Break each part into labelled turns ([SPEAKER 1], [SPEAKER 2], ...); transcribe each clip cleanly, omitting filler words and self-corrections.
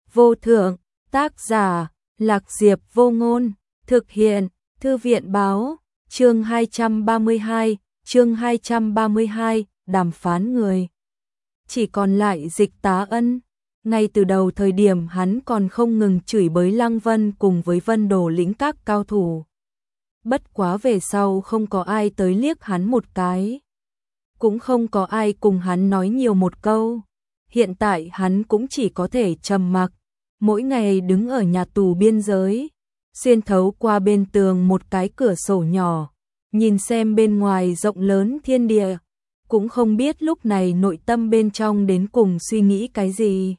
[SPEAKER 1] vô thượng, tác giả, Lạc Diệp Vô Ngôn, thực hiện, Thư viện báo, chương 232, đàm phán người. Chỉ còn lại Dịch Tá Ân. Ngay từ đầu thời điểm hắn còn không ngừng chửi bới Lăng Vân cùng với Vân Đồ lĩnh các cao thủ. Bất quá về sau không có ai tới liếc hắn một cái. Cũng không có ai cùng hắn nói nhiều một câu. Hiện tại hắn cũng chỉ có thể trầm mặc, mỗi ngày đứng ở nhà tù biên giới, xuyên thấu qua bên tường một cái cửa sổ nhỏ, nhìn xem bên ngoài rộng lớn thiên địa, cũng không biết lúc này nội tâm bên trong đến cùng suy nghĩ cái gì.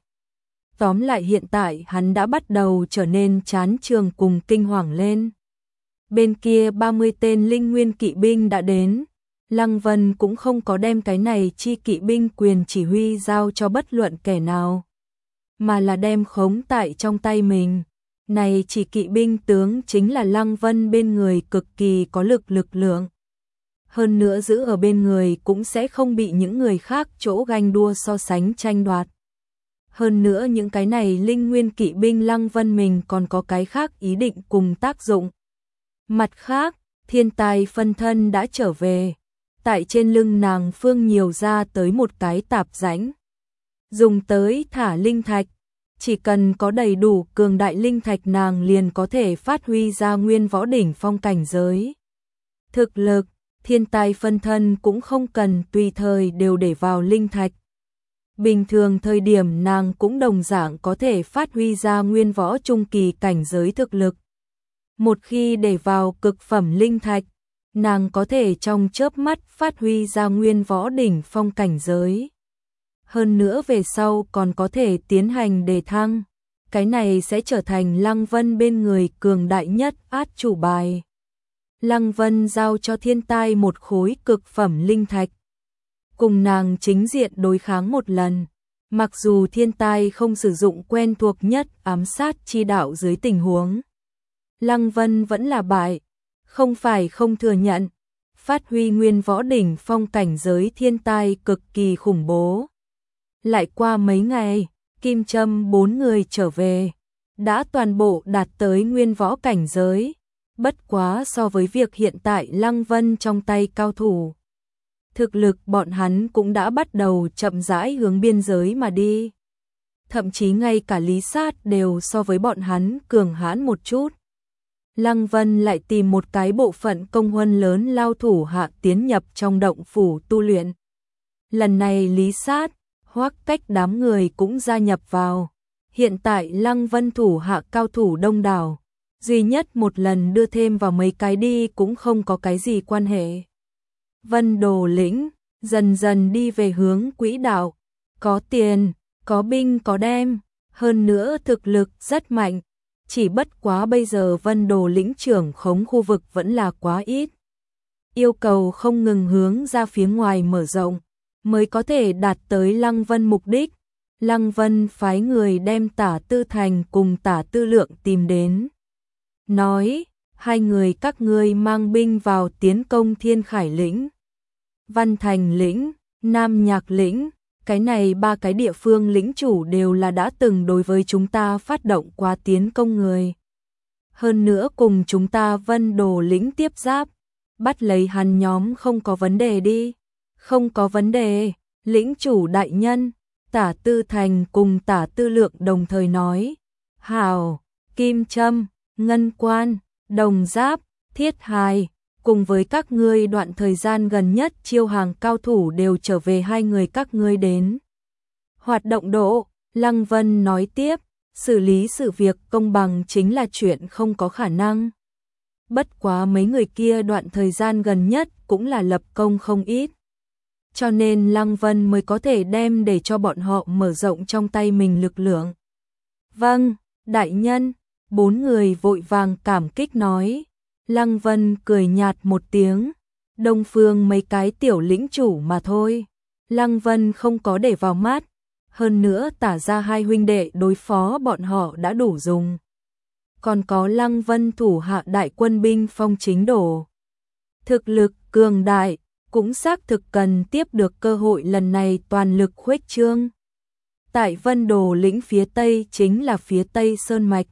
[SPEAKER 1] Tóm lại hiện tại hắn đã bắt đầu trở nên chán trường cùng kinh hoàng lên. Bên kia 30 tên linh nguyên kỵ binh đã đến. Lăng Vân cũng không có đem cái này chi kỵ binh quyền chỉ huy giao cho bất luận kẻ nào, mà là đem khống tại trong tay mình. Này chỉ kỵ binh tướng chính là Lăng Vân bên người cực kỳ có lực lượng. Hơn nữa giữ ở bên người cũng sẽ không bị những người khác chỗ ganh đua so sánh tranh đoạt. Hơn nữa những cái này linh nguyên kỵ binh Lăng Vân mình còn có cái khác ý định cùng tác dụng. Mặt khác, thiên tài phân thân đã trở về. Tại trên lưng nàng phương nhiều ra tới một cái tạp rãnh. Dùng tới thả linh thạch. Chỉ cần có đầy đủ cường đại linh thạch nàng liền có thể phát huy ra nguyên võ đỉnh phong cảnh giới. Thực lực, thiên tài phân thân cũng không cần tùy thời đều để vào linh thạch. Bình thường thời điểm nàng cũng đồng dạng có thể phát huy ra nguyên võ trung kỳ cảnh giới thực lực. Một khi để vào cực phẩm linh thạch, nàng có thể trong chớp mắt phát huy ra nguyên võ đỉnh phong cảnh giới. Hơn nữa về sau còn có thể tiến hành đề thăng. Cái này sẽ trở thành Lăng Vân bên người cường đại nhất át chủ bài. Lăng Vân giao cho thiên tai một khối cực phẩm linh thạch. Cùng nàng chính diện đối kháng một lần. Mặc dù thiên tai không sử dụng quen thuộc nhất ám sát chi đạo dưới tình huống. Lăng Vân vẫn là bại. Không phải không thừa nhận, phát huy nguyên võ đỉnh phong cảnh giới thiên tai cực kỳ khủng bố. Lại qua mấy ngày, Kim Trâm 4 người trở về, đã toàn bộ đạt tới nguyên võ cảnh giới, bất quá so với việc hiện tại Lăng Vân trong tay cao thủ. Thực lực bọn hắn cũng đã bắt đầu chậm rãi hướng biên giới mà đi. Thậm chí ngay cả Lý Sát đều so với bọn hắn cường hãn một chút. Lăng Vân lại tìm một cái bộ phận công huân lớn lao thủ hạ tiến nhập trong động phủ tu luyện. Lần này Lý Sát, Hoắc Cách đám người cũng gia nhập vào. Hiện tại Lăng Vân thủ hạ cao thủ đông đảo, duy nhất một lần đưa thêm vào mấy cái đi cũng không có cái gì quan hệ. Vân Đồ lĩnh dần dần đi về hướng quỹ đạo, có tiền, có binh có đem, hơn nữa thực lực rất mạnh. Chỉ bất quá bây giờ Vân Đồ lĩnh trưởng khống khu vực vẫn là quá ít. Yêu cầu không ngừng hướng ra phía ngoài mở rộng, mới có thể đạt tới Lăng Vân mục đích. Lăng Vân phái người đem Tả Tư Thành cùng Tả Tư Lượng tìm đến. Nói, hai người các ngươi mang binh vào tiến công Thiên Khải lĩnh, Văn Thành lĩnh, Nam Nhạc lĩnh. Cái này ba cái địa phương lĩnh chủ đều là đã từng đối với chúng ta phát động qua tiến công người. Hơn nữa cùng chúng ta Vân Đồ lĩnh tiếp giáp, bắt lấy hắn nhóm không có vấn đề đi. Không có vấn đề, lĩnh chủ đại nhân, Tả Tư Thành cùng Tả Tư Lượng đồng thời nói. Hào, Kim Trâm, Ngân Quan, Đồng Giáp, Thiết Hài, cùng với các ngươi đoạn thời gian gần nhất chiêu hàng cao thủ đều trở về hai người các ngươi đến. Hoạt động độ, Lăng Vân nói tiếp, xử lý sự việc công bằng chính là chuyện không có khả năng. Bất quá mấy người kia đoạn thời gian gần nhất cũng là lập công không ít. Cho nên Lăng Vân mới có thể đem để cho bọn họ mở rộng trong tay mình lực lượng. Vâng, đại nhân, 4 người vội vàng cảm kích nói. Lăng Vân cười nhạt một tiếng, Đông Phương mấy cái tiểu lĩnh chủ mà thôi. Lăng Vân không có để vào mắt, hơn nữa Tả ra hai huynh đệ đối phó bọn họ đã đủ dùng. Còn có Lăng Vân thủ hạ đại quân binh phong chính đổ. Thực lực cường đại, cũng xác thực cần tiếp được cơ hội lần này toàn lực khuếch trương. Tại Vân Đồ lĩnh phía Tây chính là phía Tây Sơn Mạch.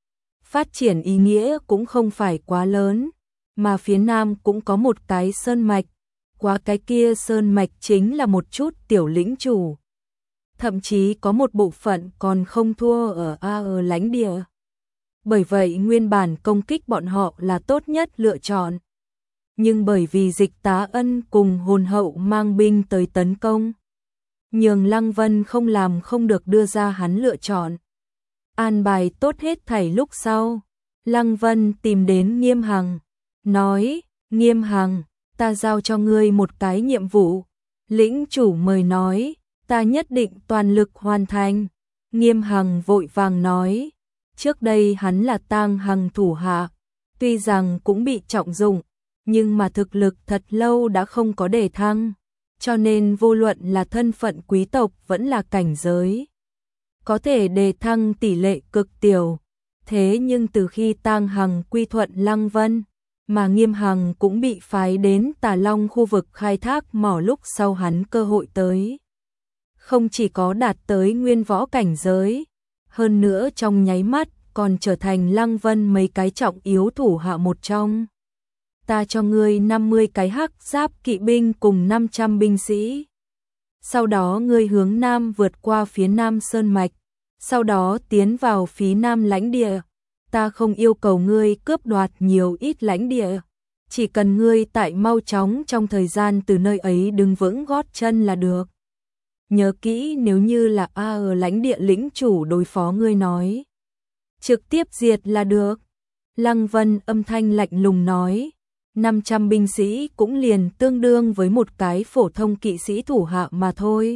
[SPEAKER 1] Phát triển ý nghĩa cũng không phải quá lớn, mà phía Nam cũng có một cái Sơn Mạch, qua cái kia Sơn Mạch chính là một chút tiểu lĩnh chủ. Thậm chí có một bộ phận còn không thua ở lãnh địa. Bởi vậy nguyên bản công kích bọn họ là tốt nhất lựa chọn. Nhưng bởi vì Dịch Tá Ân cùng hồn hậu mang binh tới tấn công, nhường Lăng Vân không làm không được đưa ra hắn lựa chọn. An bài tốt hết thảy lúc sau, Lăng Vân tìm đến Nghiêm Hằng, nói, Nghiêm Hằng, ta giao cho ngươi một cái nhiệm vụ. Lĩnh chủ mời nói, ta nhất định toàn lực hoàn thành. Nghiêm Hằng vội vàng nói, trước đây hắn là Tang Hằng thủ hạ, tuy rằng cũng bị trọng dụng, nhưng mà thực lực thật lâu đã không có đề thăng, cho nên vô luận là thân phận quý tộc vẫn là cảnh giới, có thể đề thăng tỷ lệ cực tiểu. Thế nhưng từ khi Tang Hằng quy thuận Lăng Vân, mà Nghiêm Hằng cũng bị phái đến Tà Long khu vực khai thác mỏ lúc sau hắn cơ hội tới. Không chỉ có đạt tới nguyên võ cảnh giới, hơn nữa trong nháy mắt còn trở thành Lăng Vân mấy cái trọng yếu thủ hạ một trong. Ta cho ngươi 50 cái hắc giáp kỵ binh cùng 500 binh sĩ. Sau đó ngươi hướng Nam vượt qua phía Nam Sơn Mạch, sau đó tiến vào phía Nam lãnh địa. Ta không yêu cầu ngươi cướp đoạt nhiều ít lãnh địa, chỉ cần ngươi tại mau chóng trong thời gian từ nơi ấy đứng vững gót chân là được. Nhớ kỹ, nếu như là ở lãnh địa lĩnh chủ đối phó ngươi nói, trực tiếp diệt là được. Lăng Vân âm thanh lạnh lùng nói, 500 binh sĩ cũng liền tương đương với một cái phổ thông kỵ sĩ thủ hạ mà thôi.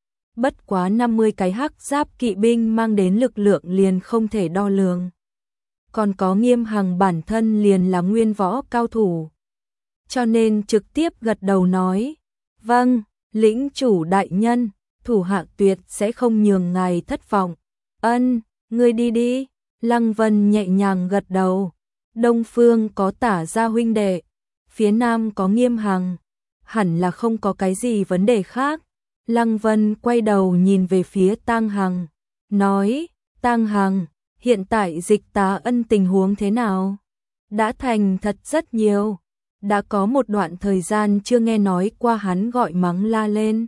[SPEAKER 1] Bất quá 50 cái hắc giáp kỵ binh mang đến lực lượng liền không thể đo lường. Còn có Nghiêm Hằng bản thân liền là nguyên võ cao thủ, cho nên trực tiếp gật đầu nói, vâng, lĩnh chủ đại nhân, thủ hạ tuyệt sẽ không nhường ngài thất vọng. Ân, ngươi đi đi. Lăng Vân nhẹ nhàng gật đầu. Đông phương có Tả gia huynh đệ, phía Nam có Nghiêm Hằng, hẳn là không có cái gì vấn đề khác. Lăng Vân quay đầu nhìn về phía Tang Hằng, nói, Tang Hằng, hiện tại Dịch Tá Ân tình huống thế nào? Đã thành thật rất nhiều, đã có một đoạn thời gian chưa nghe nói qua hắn gọi mắng la lên.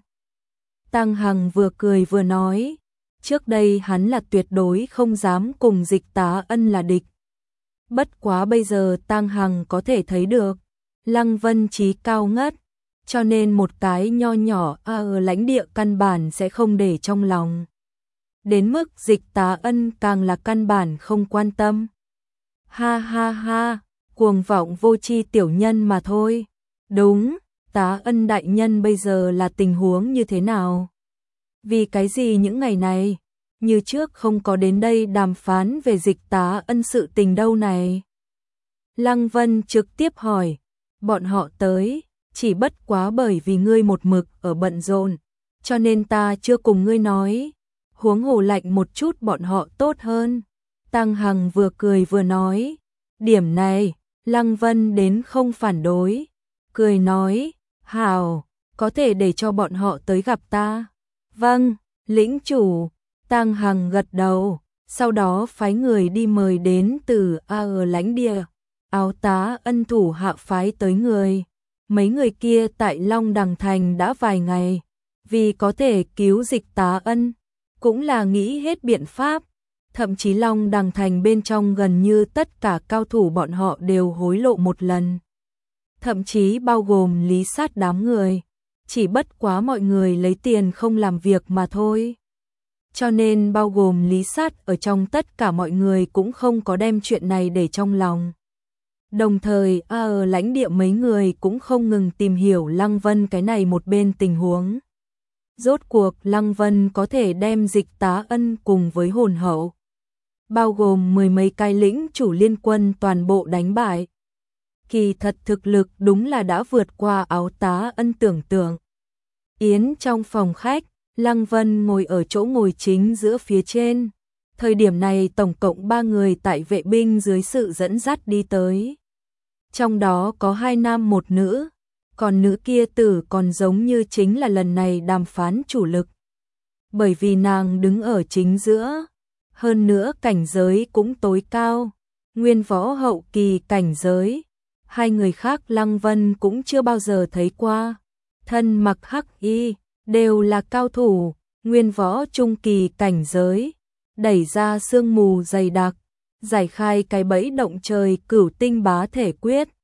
[SPEAKER 1] Tang Hằng vừa cười vừa nói, trước đây hắn là tuyệt đối không dám cùng Dịch Tá Ân là địch. Bất quá bây giờ Tang Hằng có thể thấy được, Lăng Vân trí cao ngất, cho nên một cái nho nhỏ ở lãnh địa căn bản sẽ không để trong lòng. Đến mức Dịch Tá Ân càng là căn bản không quan tâm. Ha ha ha, cuồng vọng vô tri tiểu nhân mà thôi. Đúng, Tá Ân đại nhân bây giờ là tình huống như thế nào? Vì cái gì những ngày này, như trước không có đến đây đàm phán về Dịch Tá Ân sự tình đâu này? Lăng Vân trực tiếp hỏi, bọn họ tới, chỉ bất quá bởi vì ngươi một mực ở bận rộn, cho nên ta chưa cùng ngươi nói, huống hồ lạnh một chút bọn họ tốt hơn. Tang Hằng vừa cười vừa nói, điểm này, Lăng Vân đến không phản đối, cười nói, hảo, có thể để cho bọn họ tới gặp ta. Vâng, lĩnh chủ. Tang Hằng gật đầu, sau đó phái người đi mời đến từ ở lãnh địa. Áo Tá Ân thủ hạ phái tới người. Mấy người kia tại Long Đằng Thành đã vài ngày, vì có thể cứu Dịch Tá Ân, cũng là nghĩ hết biện pháp. Thậm chí Long Đằng Thành bên trong gần như tất cả cao thủ bọn họ đều hối lộ một lần. Thậm chí bao gồm Lý Sát đám người. Chỉ bất quá mọi người lấy tiền không làm việc mà thôi. Cho nên bao gồm Lý Sát ở trong tất cả mọi người cũng không có đem chuyện này để trong lòng. Đồng thời ở lãnh địa mấy người cũng không ngừng tìm hiểu Lăng Vân cái này một bên tình huống. Rốt cuộc Lăng Vân có thể đem Dịch Tá Ân cùng với hồn hậu, bao gồm 10 mấy cái lĩnh chủ liên quân toàn bộ đánh bại. Kỳ thật thực lực đúng là đã vượt qua Áo Tá Ân tưởng tượng. Yến trong phòng khách, Lăng Vân ngồi ở chỗ ngồi chính giữa phía trên. Thời điểm này tổng cộng 3 người tại vệ binh dưới sự dẫn dắt đi tới. Trong đó có 2 nam 1 nữ, còn nữ kia tử còn giống như chính là lần này đàm phán chủ lực. bởi vì nàng đứng ở chính giữa, hơn nữa cảnh giới cũng tối cao, nguyên võ hậu kỳ cảnh giới. Hai người khác Lăng Vân cũng chưa bao giờ thấy qua, thân mặc hắc y, đều là cao thủ, nguyên võ trung kỳ cảnh giới, đẩy ra sương mù dày đặc, giải khai cái bẫy động trời Cửu Tinh Bá Thể Quyết,